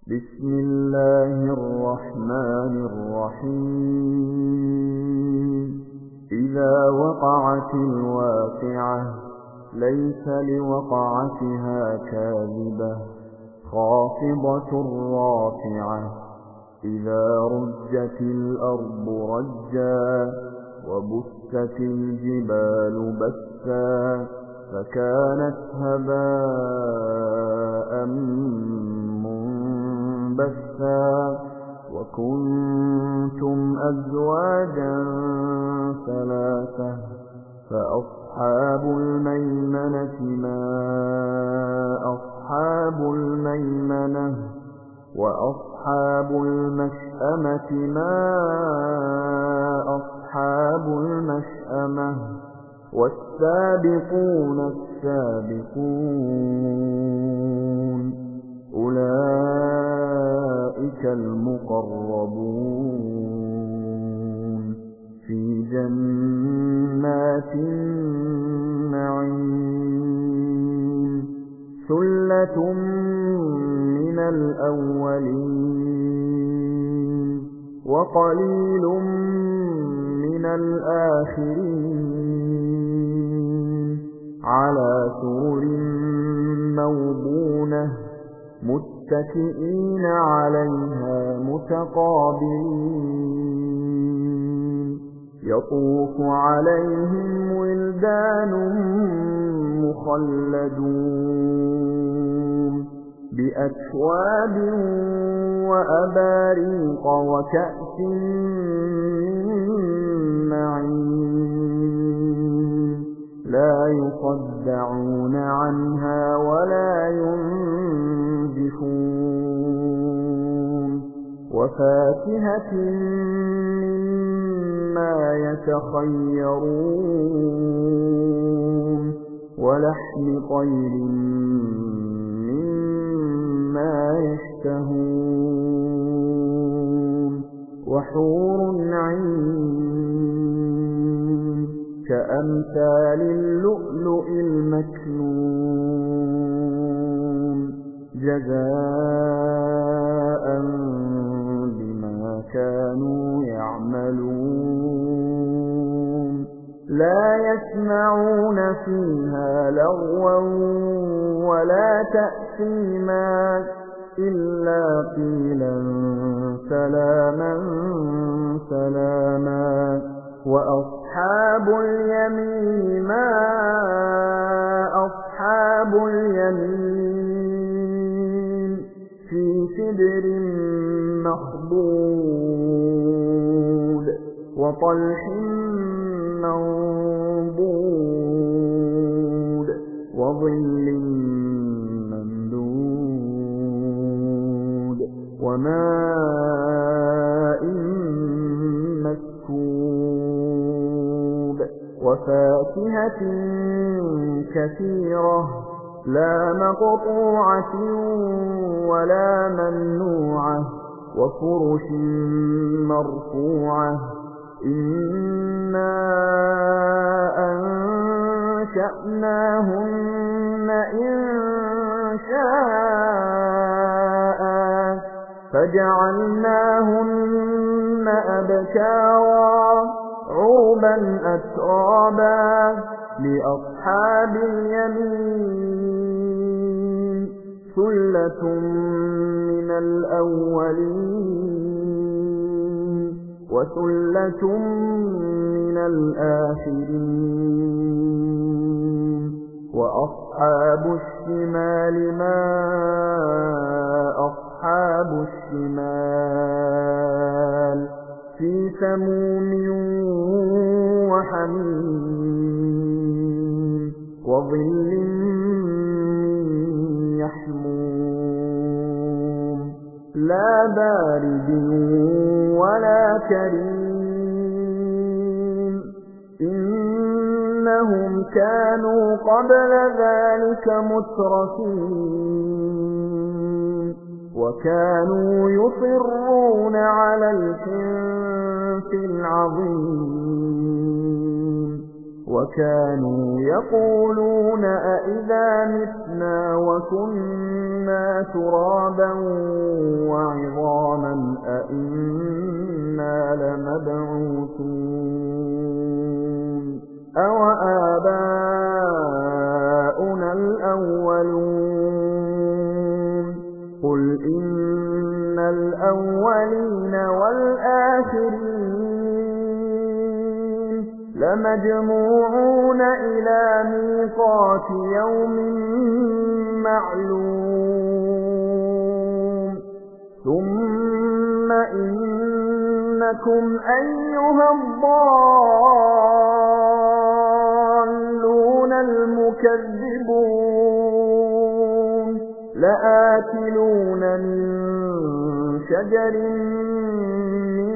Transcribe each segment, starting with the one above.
بسم الله الرحمن الرحيم إذا وقعت الواقعة ليس لوقعتها كاذبة خافضة رافعة إذا رجت الأرض رجا وبست الجبال بسا فكانت هباء منبثا وكنتم أزواجا ثلاثة فأصحاب الميمنة ما أصحاب الميمنة وأصحاب المشأمة ما أصحاب المشأمة والسابقون السابقون أولئك المقربون في جنات النعيم ثلة من الأولين وقليل من الآخرين على سرر موضونة متكئين عليها متقابلين يطوف عليهم ولدان مخلدون بأكواب وأباريق وكأس من معين لا يصدعون عنها ولا ينزفون وفاكهة مما يتخيرون ولحم طير مما يشتهون وحور عين كأمثال اللؤلؤ المكنون جزاء بما كانوا يعملون لا يسمعون فيها لغوا ولا تأثيما إلا قيلا سلاما سلاما وأصحاب اليمين ما أصحاب اليمين في سدر مخضود وطلح منضود وظل ممدود وماء مسكوب وفاكهة كثيرة لا مقطوعة ولا ممنوعة وفرش مرفوعة إنا أنشأناهن إنشاء فجعلناهن أبكارا عربا أترابا لأصحاب اليمين ثلة من الأولين وثلة من الآخرين وأصحاب الشمال ما أصحاب الشمال في سموم وحميم وظل من يحموم لا بارد ولا كريم إنهم كانوا قبل ذلك مترفين وكانوا يصرون على الحنث العظيم وكانوا يقولون أئذا متنا وكنا ترابا وعظاما أئنا لمبعوثون أوآباؤنا الأولون قل إن الأولين والآخرين لمجموعون إلى ميقات يوم معلوم ثم إنكم أيها الضالون المكذبون لآكلون من شجر من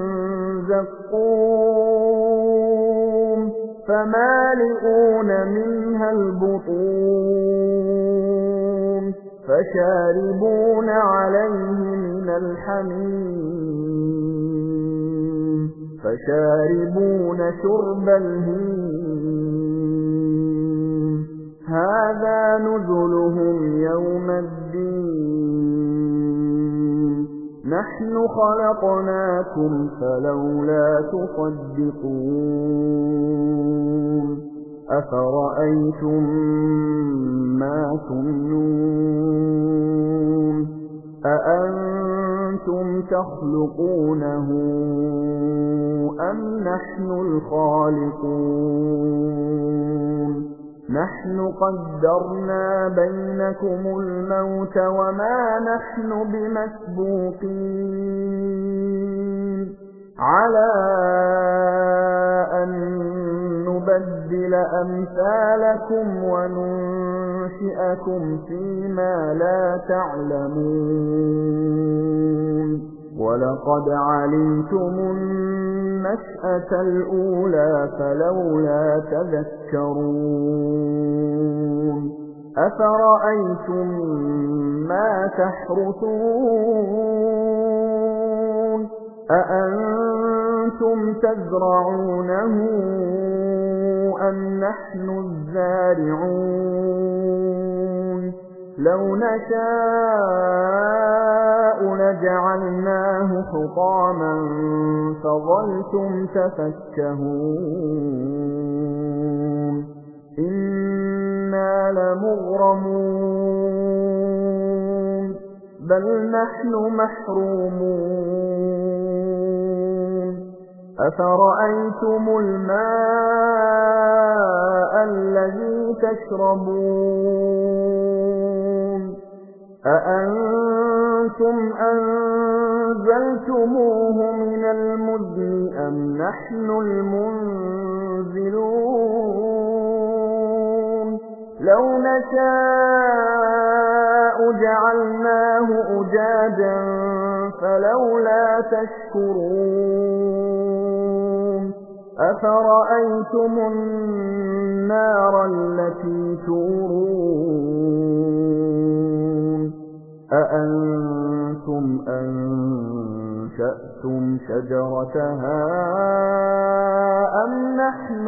زقوم فمالئون منها البطون فشاربون عليه من الحميم فشاربون شرب الهيم هذا نزلهم يوم الدين نحن خلقناكم فلولا تصدقون أفرأيتم ما تمنون أأنتم تخلقونه أم نحن الخالقون نحن قدرنا بينكم الموت وما نحن بمسبوقين على أن نبدل أمثالكم وننشئكم فيما لا تعلمون ولقد علمتم النشأة الأولى فلولا تذكرون أفرأيتم ما تحرثون أأنتم تزرعونه أم نحن الزارعون لو نشاء لجعلناه حطاما فظلتم تفكهون إنا لمغرمون بل نحن محرومون أفرأيتم الماء الذي تشربون أأنتم أنزلتموه من المزن أم نحن المنزلون لو نشاء جعلناه أجاجا فلولا تشكرون أفرأيتم النار التي تورون أأنتم أنشأتم شجرتها أم نحن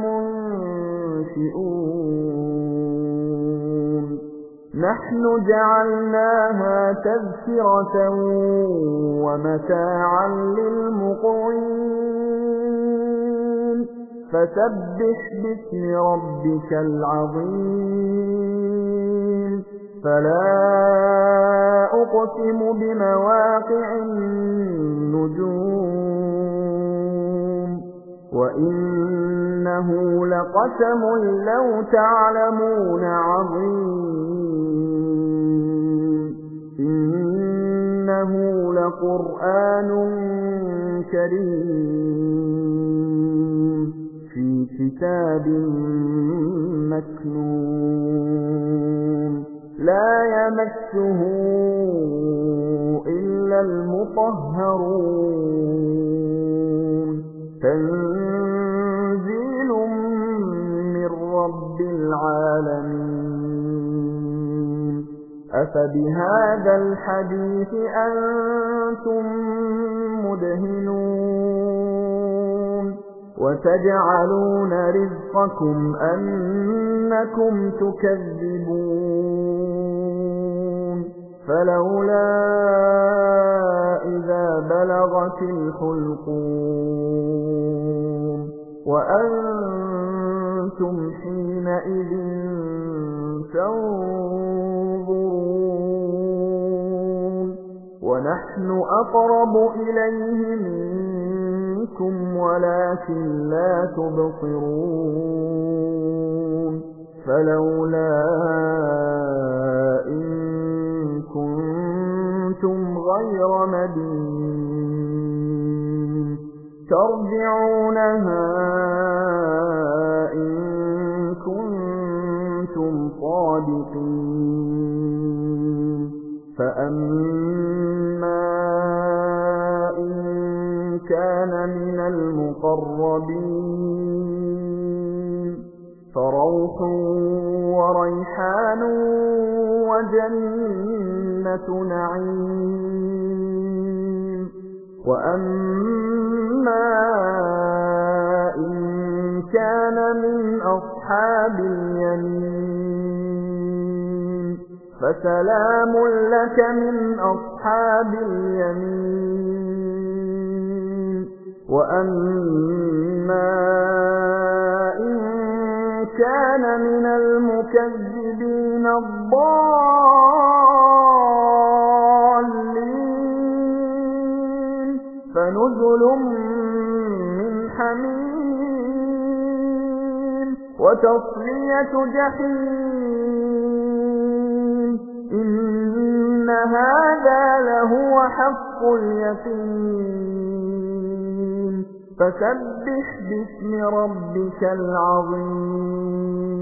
المنشئون نحن جعلناها تذكرة ومتاعا للمقوين فسبح باسم ربك العظيم فلا أقسم بمواقع النجوم وإنه لقسم لو تعلمون عظيم إنه لقرآن كريم في كتاب مكنون لا يمسه إلا المطهرون تنزيل من رب العالمين أفبهذا الحديث أنتم مدهنون وتجعلون رزقكم أنكم تكذبون فلولا إذا بلغت الحلقوم وأنتم حينئذ تنظرون ونحن أقرب إليه منكم ولكن لا تبصرون فلولا إن كنتم غير مدينين ترجعونها إن كنتم صادقين فأما إن كان من المقربين فروح وريحان وجنة نعيم وأما إن كان من أصحاب اليمين فسلام لك من أصحاب اليمين وأما إن كان من المكذبين الضالين فنزل من حميم وتصلية جحيم إن هذا لهو حق اليقين فسبح باسم ربك العظيم